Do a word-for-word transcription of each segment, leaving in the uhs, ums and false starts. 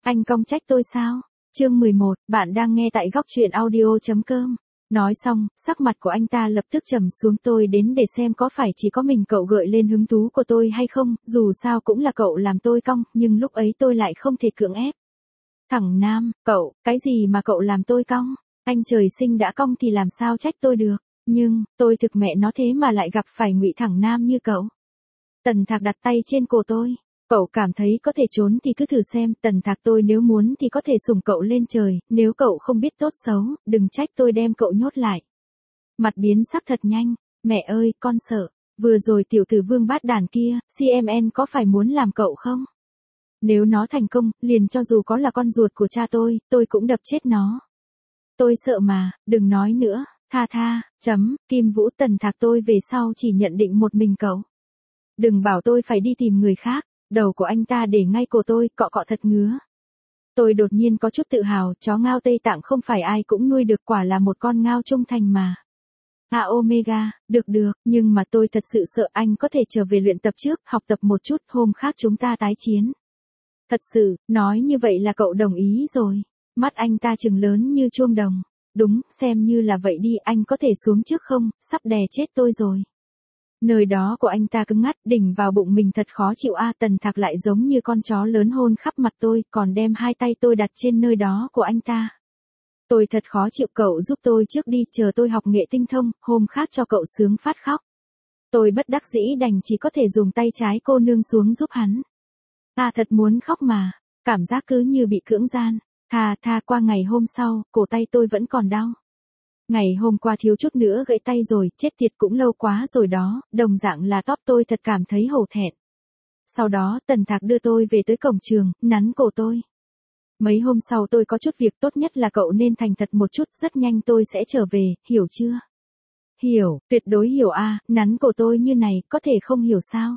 Anh cong trách tôi sao? Chương mười một, bạn đang nghe tại góc truyện audio chấm com. Nói xong, sắc mặt của anh ta lập tức trầm xuống. Tôi đến để xem có phải chỉ có mình cậu gợi lên hứng thú của tôi hay không, dù sao cũng là cậu làm tôi cong, nhưng lúc ấy tôi lại không thể cưỡng ép. Thằng Nam, cậu, cái gì mà cậu làm tôi cong? Anh trời sinh đã cong thì làm sao trách tôi được, nhưng, tôi thực mẹ nó thế mà lại gặp phải ngụy thằng Nam như cậu. Tần Thạc đặt tay trên cổ tôi. Cậu cảm thấy có thể trốn thì cứ thử xem, Tần Thạc tôi nếu muốn thì có thể sủng cậu lên trời, nếu cậu không biết tốt xấu, đừng trách tôi đem cậu nhốt lại. Mặt biến sắc thật nhanh, mẹ ơi, con sợ, vừa rồi tiểu tử Vương Bát Đản kia, xê em en có phải muốn làm cậu không? Nếu nó thành công, liền cho dù có là con ruột của cha tôi, tôi cũng đập chết nó. Tôi sợ mà, đừng nói nữa, tha tha, chấm, Kim Vũ Tần Thạc tôi về sau chỉ nhận định một mình cậu. Đừng bảo tôi phải đi tìm người khác. Đầu của anh ta để ngay cổ tôi, cọ cọ thật ngứa. Tôi đột nhiên có chút tự hào, chó ngao Tây Tạng không phải ai cũng nuôi được, quả là một con ngao trung thành mà. À Omega, được được, nhưng mà tôi thật sự sợ anh có thể trở về luyện tập trước, học tập một chút, hôm khác chúng ta tái chiến. Thật sự, nói như vậy là cậu đồng ý rồi. Mắt anh ta trừng lớn như chuông đồng. Đúng, xem như là vậy đi, anh có thể xuống trước không, sắp đè chết tôi rồi. Nơi đó của anh ta cứng ngắt, đỉnh vào bụng mình thật khó chịu a. Tần Thạc lại giống như con chó lớn hôn khắp mặt tôi, còn đem hai tay tôi đặt trên nơi đó của anh ta. Tôi thật khó chịu, cậu giúp tôi trước đi, chờ tôi học nghệ tinh thông, hôm khác cho cậu sướng phát khóc. Tôi bất đắc dĩ đành chỉ có thể dùng tay trái cô nương xuống giúp hắn. À thật muốn khóc mà, cảm giác cứ như bị cưỡng gian. Thà thà qua ngày hôm sau, cổ tay tôi vẫn còn đau. Ngày hôm qua thiếu chút nữa gãy tay rồi, chết tiệt cũng lâu quá rồi đó, đồng dạng là tóc tôi thật cảm thấy hổ thẹn. Sau đó, Tần Thạc đưa tôi về tới cổng trường, nắn cổ tôi. Mấy hôm sau tôi có chút việc, tốt nhất là cậu nên thành thật một chút, rất nhanh tôi sẽ trở về, hiểu chưa? Hiểu, tuyệt đối hiểu a. Nắn cổ tôi như này, có thể không hiểu sao?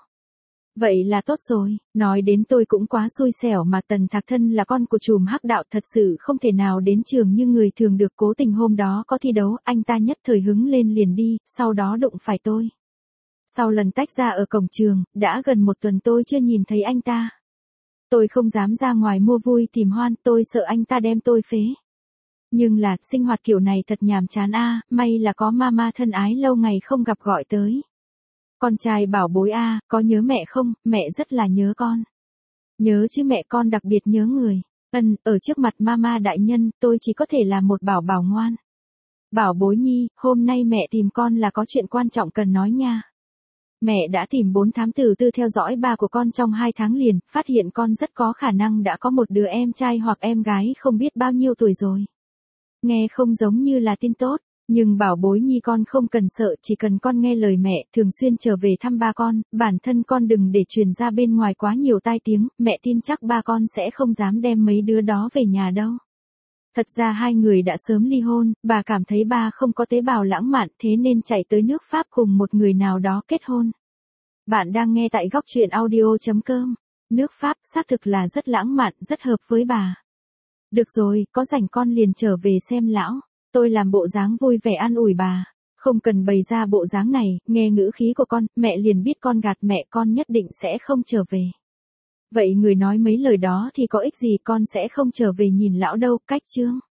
Vậy là tốt rồi, nói đến tôi cũng quá xui xẻo mà. Tần Thạc thân là con của trùm hắc đạo, thật sự không thể nào đến trường như người thường được. Cố tình hôm đó có thi đấu, anh ta nhất thời hứng lên liền đi, sau đó đụng phải tôi. Sau lần tách ra ở cổng trường, đã gần một tuần tôi chưa nhìn thấy anh ta. Tôi không dám ra ngoài mua vui tìm hoan, tôi sợ anh ta đem tôi phế. Nhưng là, sinh hoạt kiểu này thật nhàm chán a, may là có mama thân ái lâu ngày không gặp gọi tới. Con trai bảo bối a, có nhớ mẹ không, mẹ rất là nhớ con. Nhớ chứ mẹ, con đặc biệt nhớ người. Ân, ở trước mặt mama đại nhân, tôi chỉ có thể là một bảo bảo ngoan. Bảo bối nhi, hôm nay mẹ tìm con là có chuyện quan trọng cần nói nha. Mẹ đã tìm bốn thám tử tư theo dõi ba của con trong hai tháng liền, phát hiện con rất có khả năng đã có một đứa em trai hoặc em gái không biết bao nhiêu tuổi rồi. Nghe không giống như là tin tốt. Nhưng bảo bối nhi con không cần sợ, chỉ cần con nghe lời mẹ, thường xuyên trở về thăm ba con, bản thân con đừng để truyền ra bên ngoài quá nhiều tai tiếng, mẹ tin chắc ba con sẽ không dám đem mấy đứa đó về nhà đâu. Thật ra hai người đã sớm ly hôn, bà cảm thấy ba không có tế bào lãng mạn, thế nên chạy tới nước Pháp cùng một người nào đó kết hôn. Bạn đang nghe tại góc truyện audio chấm com. Nước Pháp xác thực là rất lãng mạn, rất hợp với bà. Được rồi, có rảnh con liền trở về xem lão. Tôi làm bộ dáng vui vẻ an ủi bà. Không cần bày ra bộ dáng này, nghe ngữ khí của con, mẹ liền biết con gạt mẹ, con nhất định sẽ không trở về. Vậy người nói mấy lời đó thì có ích gì, con sẽ không trở về nhìn lão đâu, cách chương.